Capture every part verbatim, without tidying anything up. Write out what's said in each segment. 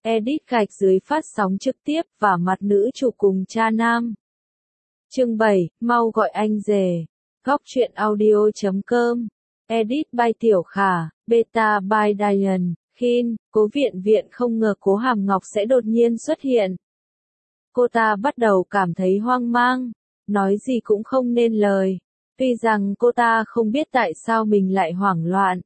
Edit gạch dưới phát sóng trực tiếp và mặt nữ chủ cùng cha nam. Chương bảy, mau gọi anh rể. Góc truyện audio chấm com. Edit by Tiểu Khả, Beta by Diane, Khin. Cố Viện Viện không ngờ Cố Hàm Ngọc sẽ đột nhiên xuất hiện. Cô ta bắt đầu cảm thấy hoang mang, nói gì cũng không nên lời. Tuy rằng cô ta không biết tại sao mình lại hoảng loạn.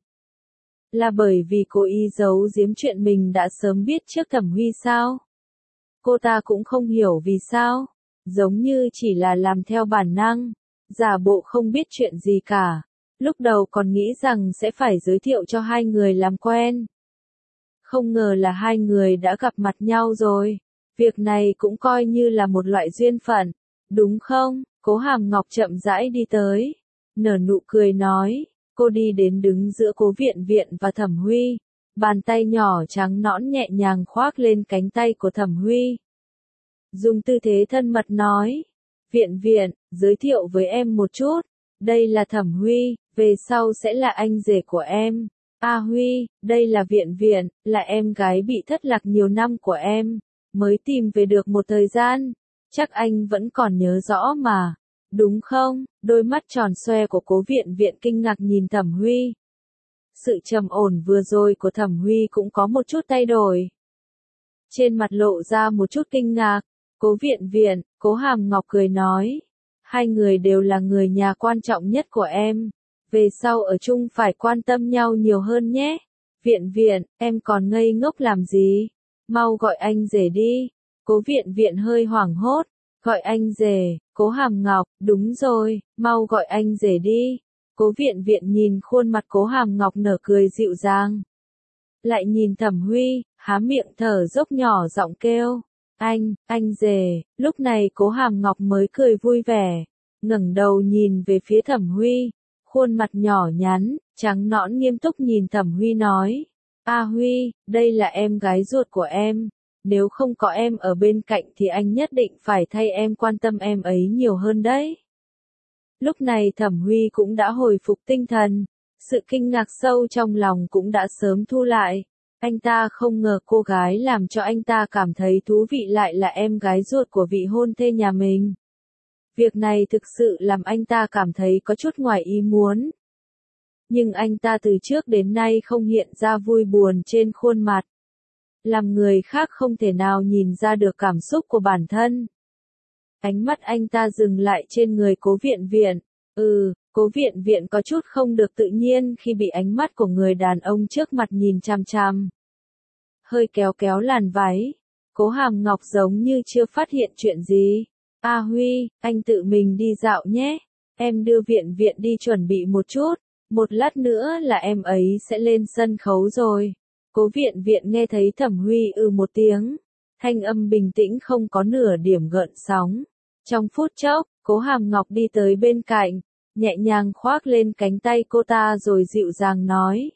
Là bởi vì cô ý giấu giếm chuyện mình đã sớm biết trước Thẩm Huy sao? Cô ta cũng không hiểu vì sao, giống như chỉ là làm theo bản năng, giả bộ không biết chuyện gì cả. Lúc đầu còn nghĩ rằng sẽ phải giới thiệu cho hai người làm quen. Không ngờ là hai người đã gặp mặt nhau rồi. Việc này cũng coi như là một loại duyên phận, đúng không? Cố Hàm Ngọc chậm rãi đi tới, nở nụ cười nói. Cô đi đến đứng giữa Cố Viện Viện và Thẩm Huy, bàn tay nhỏ trắng nõn nhẹ nhàng khoác lên cánh tay của Thẩm Huy. Dùng tư thế thân mật nói, Viện Viện, giới thiệu với em một chút, đây là Thẩm Huy, về sau sẽ là anh rể của em. A Huy, đây là Viện Viện, là em gái bị thất lạc nhiều năm của em, mới tìm về được một thời gian, chắc anh vẫn còn nhớ rõ mà. Đúng không? Đôi mắt tròn xoe của Cố Viện Viện kinh ngạc nhìn Thẩm Huy. Sự trầm ổn vừa rồi của Thẩm Huy cũng có một chút thay đổi. Trên mặt lộ ra một chút kinh ngạc. Cố Viện Viện, Cố Hàm Ngọc cười nói. Hai người đều là người nhà quan trọng nhất của em. Về sau ở chung phải quan tâm nhau nhiều hơn nhé. Viện Viện, em còn ngây ngốc làm gì? Mau gọi anh rể đi. Cố Viện Viện hơi hoảng hốt. Gọi anh rể. Cố Hàm Ngọc, đúng rồi, mau gọi anh rể đi. Cố Viện Viện nhìn khuôn mặt Cố Hàm Ngọc nở cười dịu dàng. Lại nhìn Thẩm Huy, há miệng thở dốc nhỏ giọng kêu. Anh, anh rể. Lúc này Cố Hàm Ngọc mới cười vui vẻ, ngẩng đầu nhìn về phía Thẩm Huy. Khuôn mặt nhỏ nhắn, trắng nõn nghiêm túc nhìn Thẩm Huy nói. A Huy, đây là em gái ruột của em. Nếu không có em ở bên cạnh thì anh nhất định phải thay em quan tâm em ấy nhiều hơn đấy. Lúc này Thẩm Huy cũng đã hồi phục tinh thần, sự kinh ngạc sâu trong lòng cũng đã sớm thu lại. Anh ta không ngờ cô gái làm cho anh ta cảm thấy thú vị lại là em gái ruột của vị hôn thê nhà mình. Việc này thực sự làm anh ta cảm thấy có chút ngoài ý muốn. Nhưng anh ta từ trước đến nay không hiện ra vui buồn trên khuôn mặt. Làm người khác không thể nào nhìn ra được cảm xúc của bản thân. Ánh mắt anh ta dừng lại trên người Cố Viện Viện. Ừ, Cố Viện Viện có chút không được tự nhiên khi bị ánh mắt của người đàn ông trước mặt nhìn chằm chằm. Hơi kéo kéo làn váy. Cố Hàm Ngọc giống như chưa phát hiện chuyện gì. A Huy, anh tự mình đi dạo nhé. Em đưa Viện Viện đi chuẩn bị một chút. Một lát nữa là em ấy sẽ lên sân khấu rồi. Cố Viện Viện nghe thấy Thẩm Huy ư một tiếng. Thanh âm bình tĩnh không có nửa điểm gợn sóng. Trong phút chốc, Cố Hàm Ngọc đi tới bên cạnh, nhẹ nhàng khoác lên cánh tay cô ta rồi dịu dàng nói.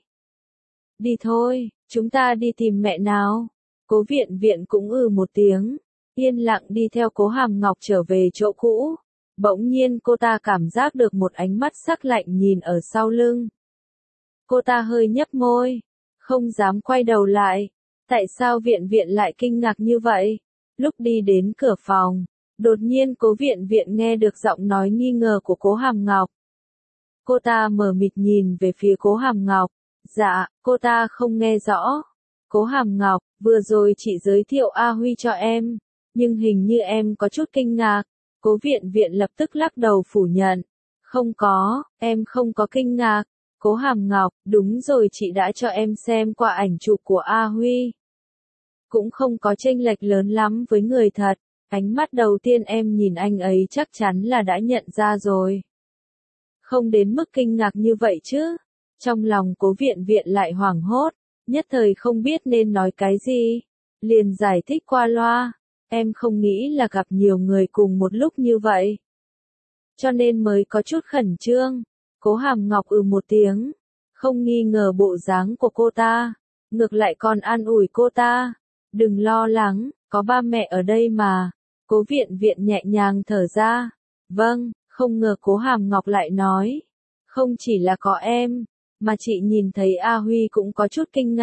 Đi thôi, chúng ta đi tìm mẹ nào. Cố Viện Viện cũng ư một tiếng, yên lặng đi theo Cố Hàm Ngọc trở về chỗ cũ. Bỗng nhiên cô ta cảm giác được một ánh mắt sắc lạnh nhìn ở sau lưng. Cô ta hơi nhấp môi, không dám quay đầu lại. Tại sao Viện Viện lại kinh ngạc như vậy? Lúc đi đến cửa phòng, đột nhiên Cố Viện Viện nghe được giọng nói nghi ngờ của Cố Hàm Ngọc. Cô ta mờ mịt nhìn về phía Cố Hàm Ngọc. Dạ, cô ta không nghe rõ. Cố Hàm Ngọc, vừa rồi chị giới thiệu A Huy cho em, nhưng hình như em có chút kinh ngạc. Cố Viện Viện lập tức lắc đầu phủ nhận. Không có, em không có kinh ngạc. Cố Hàm Ngọc, đúng rồi, chị đã cho em xem qua ảnh chụp của A Huy. Cũng không có chênh lệch lớn lắm với người thật. Ánh mắt đầu tiên em nhìn anh ấy chắc chắn là đã nhận ra rồi. Không đến mức kinh ngạc như vậy chứ. Trong lòng Cố Viện Viện lại hoảng hốt, nhất thời không biết nên nói cái gì. Liền giải thích qua loa. Em không nghĩ là gặp nhiều người cùng một lúc như vậy, cho nên mới có chút khẩn trương. Cố Hàm Ngọc ừ một tiếng, không nghi ngờ bộ dáng của cô ta, ngược lại còn an ủi cô ta. Đừng lo lắng, có ba mẹ ở đây mà. Cố Viện Viện nhẹ nhàng thở ra. Vâng, không ngờ Cố Hàm Ngọc lại nói. Không chỉ là có em, mà chị nhìn thấy A Huy cũng có chút kinh ngạc.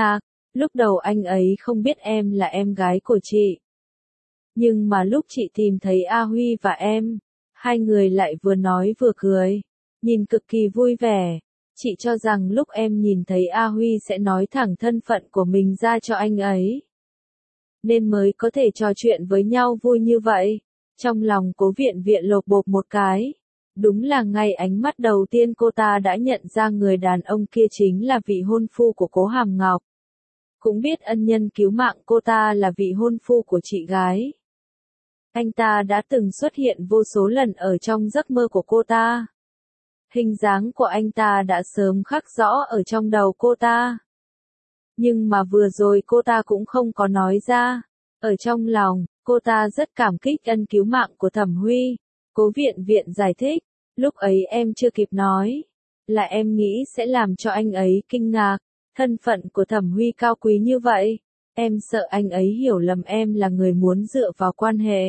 Lúc đầu anh ấy không biết em là em gái của chị. Nhưng mà lúc chị tìm thấy A Huy và em, hai người lại vừa nói vừa cười, nhìn cực kỳ vui vẻ. Chị cho rằng lúc em nhìn thấy A Huy sẽ nói thẳng thân phận của mình ra cho anh ấy, nên mới có thể trò chuyện với nhau vui như vậy. Trong lòng Cố Viện Viện lột bột một cái. Đúng là ngay ánh mắt đầu tiên cô ta đã nhận ra người đàn ông kia chính là vị hôn phu của Cố Hàm Ngọc. Cũng biết ân nhân cứu mạng cô ta là vị hôn phu của chị gái. Anh ta đã từng xuất hiện vô số lần ở trong giấc mơ của cô ta. Hình dáng của anh ta đã sớm khắc rõ ở trong đầu cô ta. Nhưng mà vừa rồi cô ta cũng không có nói ra. Ở trong lòng, cô ta rất cảm kích ân cứu mạng của Thẩm Huy. Cố Viện Viện giải thích, lúc ấy em chưa kịp nói, là em nghĩ sẽ làm cho anh ấy kinh ngạc. Thân phận của Thẩm Huy cao quý như vậy, em sợ anh ấy hiểu lầm em là người muốn dựa vào quan hệ.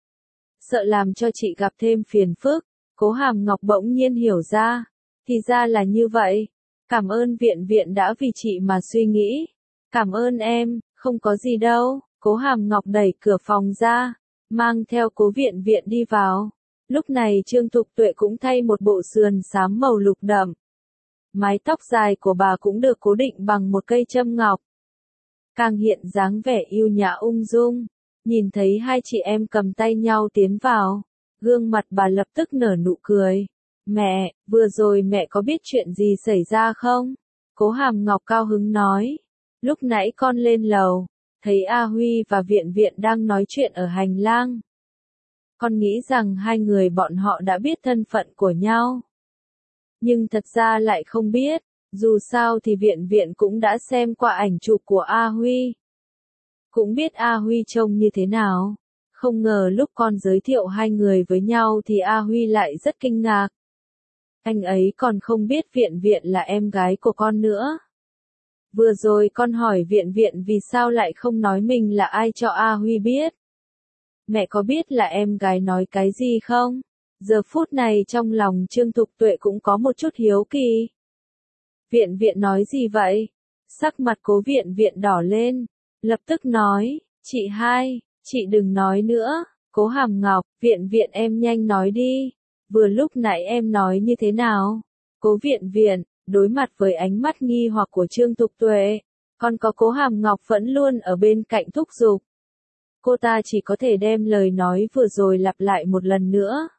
Sợ làm cho chị gặp thêm phiền phức. Cố Hàm Ngọc bỗng nhiên hiểu ra, thì ra là như vậy. Cảm ơn Viện Viện đã vì chị mà suy nghĩ. Cảm ơn em, không có gì đâu. Cố Hàm Ngọc đẩy cửa phòng ra, mang theo Cố Viện Viện đi vào. Lúc này Trương Thục Tuệ cũng thay một bộ sườn xám màu lục đậm. Mái tóc dài của bà cũng được cố định bằng một cây châm ngọc. Càng hiện dáng vẻ yêu nhã ung dung. Nhìn thấy hai chị em cầm tay nhau tiến vào, gương mặt bà lập tức nở nụ cười. Mẹ, vừa rồi mẹ có biết chuyện gì xảy ra không? Cố Hàm Ngọc cao hứng nói. Lúc nãy con lên lầu, thấy A Huy và Viện Viện đang nói chuyện ở hành lang. Con nghĩ rằng hai người bọn họ đã biết thân phận của nhau. Nhưng thật ra lại không biết, dù sao thì Viện Viện cũng đã xem qua ảnh chụp của A Huy. Cũng biết A Huy trông như thế nào. Không ngờ lúc con giới thiệu hai người với nhau thì A Huy lại rất kinh ngạc. Anh ấy còn không biết Viện Viện là em gái của con nữa. Vừa rồi con hỏi Viện Viện vì sao lại không nói mình là ai cho A Huy biết. Mẹ có biết là em gái nói cái gì không? Giờ phút này trong lòng Trương Thục Tuệ cũng có một chút hiếu kỳ. Viện Viện nói gì vậy? Sắc mặt Cố Viện Viện đỏ lên, lập tức nói, chị hai, chị đừng nói nữa. Cố Hàm Ngọc, Viện Viện em nhanh nói đi. Vừa lúc nãy em nói như thế nào? Cố Viện Viện, đối mặt với ánh mắt nghi hoặc của Trương Thục Tuệ, còn có Cố Hàm Ngọc vẫn luôn ở bên cạnh thúc giục. Cô ta chỉ có thể đem lời nói vừa rồi lặp lại một lần nữa.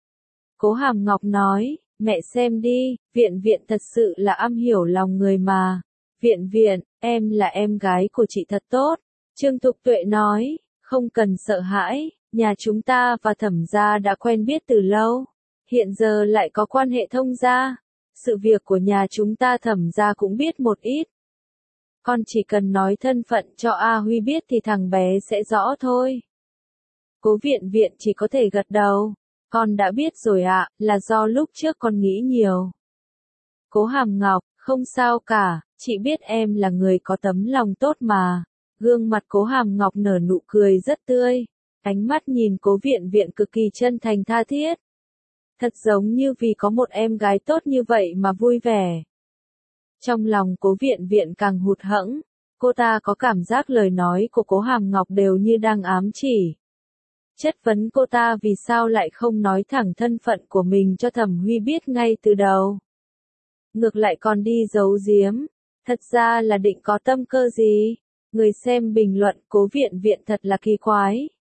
Cố Hàm Ngọc nói, mẹ xem đi, Viện Viện thật sự là am hiểu lòng người mà. Viện Viện, em là em gái của chị thật tốt. Trương Thục Tuệ nói, không cần sợ hãi, nhà chúng ta và Thẩm gia đã quen biết từ lâu. Hiện giờ lại có quan hệ thông gia. Sự việc của nhà chúng ta Thẩm gia cũng biết một ít. Con chỉ cần nói thân phận cho A Huy biết thì thằng bé sẽ rõ thôi. Cố Viện Viện chỉ có thể gật đầu. Con đã biết rồi ạ, à, là do lúc trước con nghĩ nhiều. Cố Hàm Ngọc, không sao cả, chị biết em là người có tấm lòng tốt mà. Gương mặt Cố Hàm Ngọc nở nụ cười rất tươi. Ánh mắt nhìn Cố Viện Viện cực kỳ chân thành tha thiết. Thật giống như vì có một em gái tốt như vậy mà vui vẻ. Trong lòng Cố Viện Viện càng hụt hẫng, cô ta có cảm giác lời nói của Cố Hàm Ngọc đều như đang ám chỉ. Chất vấn cô ta vì sao lại không nói thẳng thân phận của mình cho Thẩm Huy biết ngay từ đầu. Ngược lại còn đi giấu giếm, thật ra là định có tâm cơ gì? Người xem bình luận Cố Viện Viện thật là kỳ quái.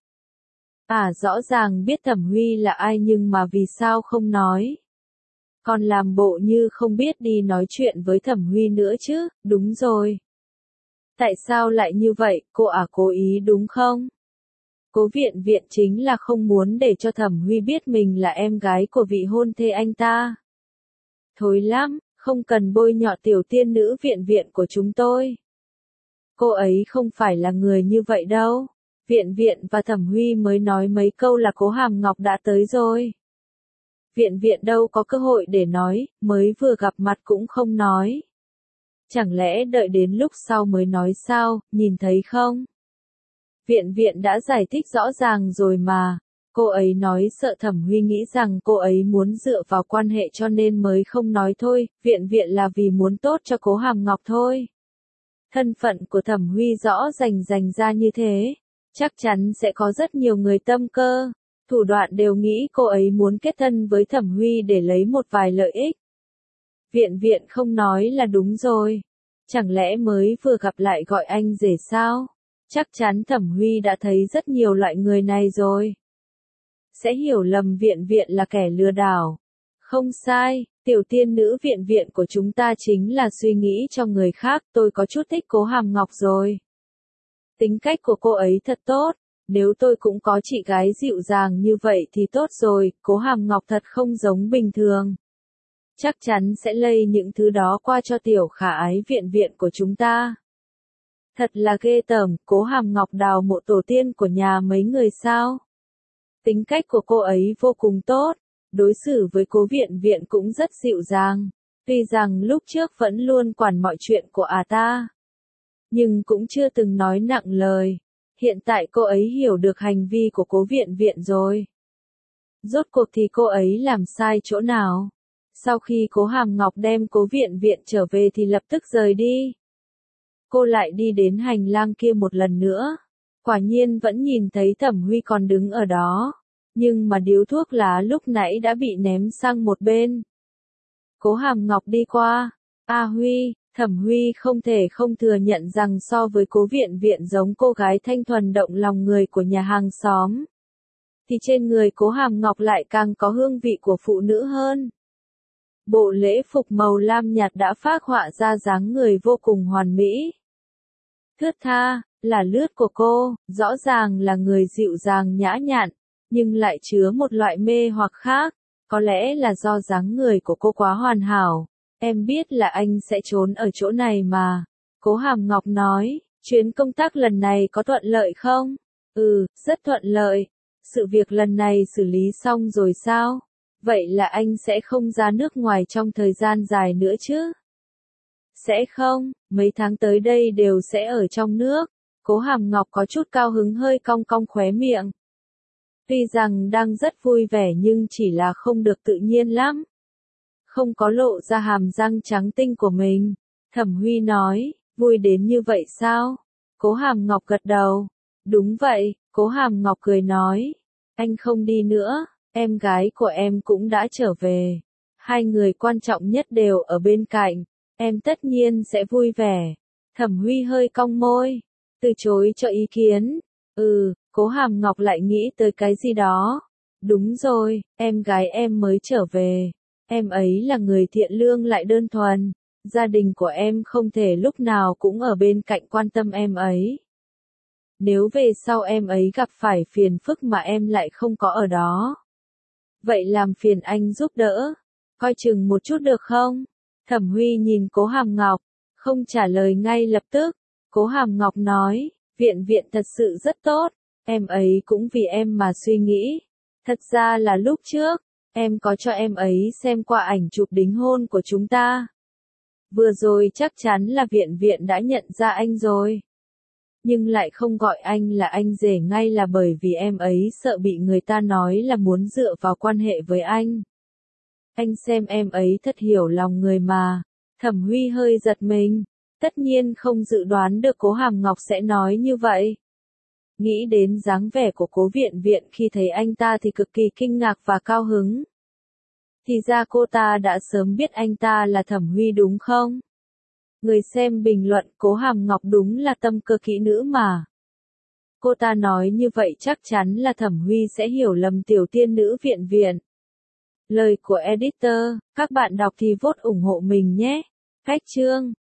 À rõ ràng biết Thẩm Huy là ai nhưng mà vì sao không nói? Còn làm bộ như không biết đi nói chuyện với Thẩm Huy nữa chứ, đúng rồi. Tại sao lại như vậy, cô à cố ý đúng không? Cố Viện Viện chính là không muốn để cho Thẩm Huy biết mình là em gái của vị hôn thê anh ta. Thối lắm, không cần bôi nhọ tiểu tiên nữ Viện Viện của chúng tôi. Cô ấy không phải là người như vậy đâu. Viện Viện và Thẩm Huy mới nói mấy câu là Cố Hàm Ngọc đã tới rồi. Viện Viện đâu có cơ hội để nói, mới vừa gặp mặt cũng không nói. Chẳng lẽ đợi đến lúc sau mới nói sao, nhìn thấy không? Viện Viện đã giải thích rõ ràng rồi mà. Cô ấy nói sợ Thẩm Huy nghĩ rằng cô ấy muốn dựa vào quan hệ cho nên mới không nói thôi. Viện Viện là vì muốn tốt cho Cố Hàm Ngọc thôi. Thân phận của Thẩm Huy rõ rành rành ra như thế, chắc chắn sẽ có rất nhiều người tâm cơ, thủ đoạn đều nghĩ cô ấy muốn kết thân với Thẩm Huy để lấy một vài lợi ích. Viện viện không nói là đúng rồi. Chẳng lẽ mới vừa gặp lại gọi anh rể sao? Chắc chắn Thẩm Huy đã thấy rất nhiều loại người này rồi. Sẽ hiểu lầm viện viện là kẻ lừa đảo. Không sai, tiểu tiên nữ viện viện của chúng ta chính là suy nghĩ cho người khác, tôi có chút thích Cố Hàm Ngọc rồi. Tính cách của cô ấy thật tốt, nếu tôi cũng có chị gái dịu dàng như vậy thì tốt rồi, Cố Hàm Ngọc thật không giống bình thường. Chắc chắn sẽ lây những thứ đó qua cho tiểu khả ái viện viện của chúng ta. Thật là ghê tởm, Cố Hàm Ngọc đào mộ tổ tiên của nhà mấy người sao? Tính cách của cô ấy vô cùng tốt, đối xử với Cố viện viện cũng rất dịu dàng, tuy rằng lúc trước vẫn luôn quản mọi chuyện của à ta. Nhưng cũng chưa từng nói nặng lời, hiện tại cô ấy hiểu được hành vi của Cố viện viện rồi. Rốt cuộc thì cô ấy làm sai chỗ nào? Sau khi Cố Hàm Ngọc đem Cố viện viện trở về thì lập tức rời đi. Cô lại đi đến hành lang kia một lần nữa. Quả nhiên vẫn nhìn thấy Thẩm Huy còn đứng ở đó. Nhưng mà điếu thuốc lá lúc nãy đã bị ném sang một bên. Cố Hàm Ngọc đi qua. A Huy, Thẩm Huy không thể không thừa nhận rằng so với Cố viện viện giống cô gái thanh thuần động lòng người của nhà hàng xóm. Thì trên người Cố Hàm Ngọc lại càng có hương vị của phụ nữ hơn. Bộ lễ phục màu lam nhạt đã phác họa ra dáng người vô cùng hoàn mỹ. Thướt tha, là lướt của cô, rõ ràng là người dịu dàng nhã nhặn, nhưng lại chứa một loại mê hoặc khác, có lẽ là do dáng người của cô quá hoàn hảo. Em biết là anh sẽ trốn ở chỗ này mà. Cố Hàm Ngọc nói, chuyến công tác lần này có thuận lợi không? Ừ, rất thuận lợi. Sự việc lần này xử lý xong rồi sao? Vậy là anh sẽ không ra nước ngoài trong thời gian dài nữa chứ? Sẽ không, mấy tháng tới đây đều sẽ ở trong nước. Cố Hàm Ngọc có chút cao hứng hơi cong cong khóe miệng. Tuy rằng đang rất vui vẻ nhưng chỉ là không được tự nhiên lắm. Không có lộ ra hàm răng trắng tinh của mình. Thẩm Huy nói, vui đến như vậy sao? Cố Hàm Ngọc gật đầu. Đúng vậy, Cố Hàm Ngọc cười nói. Anh không đi nữa, em gái của em cũng đã trở về. Hai người quan trọng nhất đều ở bên cạnh. Em tất nhiên sẽ vui vẻ. Thẩm Huy hơi cong môi, từ chối cho ý kiến. Ừ, Cố Hàm Ngọc lại nghĩ tới cái gì đó. Đúng rồi, em gái em mới trở về. Em ấy là người thiện lương lại đơn thuần. Gia đình của em không thể lúc nào cũng ở bên cạnh quan tâm em ấy. Nếu về sau em ấy gặp phải phiền phức mà em lại không có ở đó. Vậy làm phiền anh giúp đỡ. Coi chừng một chút được không? Thẩm Huy nhìn Cố Hàm Ngọc, không trả lời ngay lập tức. Cố Hàm Ngọc nói, viện viện thật sự rất tốt. Em ấy cũng vì em mà suy nghĩ. Thật ra là lúc trước, em có cho em ấy xem qua ảnh chụp đính hôn của chúng ta. Vừa rồi chắc chắn là viện viện đã nhận ra anh rồi. Nhưng lại không gọi anh là anh rể ngay là bởi vì em ấy sợ bị người ta nói là muốn dựa vào quan hệ với anh. Anh xem em ấy thật hiểu lòng người mà. Thẩm Huy hơi giật mình. Tất nhiên không dự đoán được Cố Hàm Ngọc sẽ nói như vậy. Nghĩ đến dáng vẻ của Cố viện viện khi thấy anh ta thì cực kỳ kinh ngạc và cao hứng. Thì ra cô ta đã sớm biết anh ta là Thẩm Huy đúng không? Người xem bình luận Cố Hàm Ngọc đúng là tâm cơ kỹ nữ mà. Cô ta nói như vậy chắc chắn là Thẩm Huy sẽ hiểu lầm tiểu tiên nữ viện viện. Lời của editor, các bạn đọc thì vote ủng hộ mình nhé. Cách chương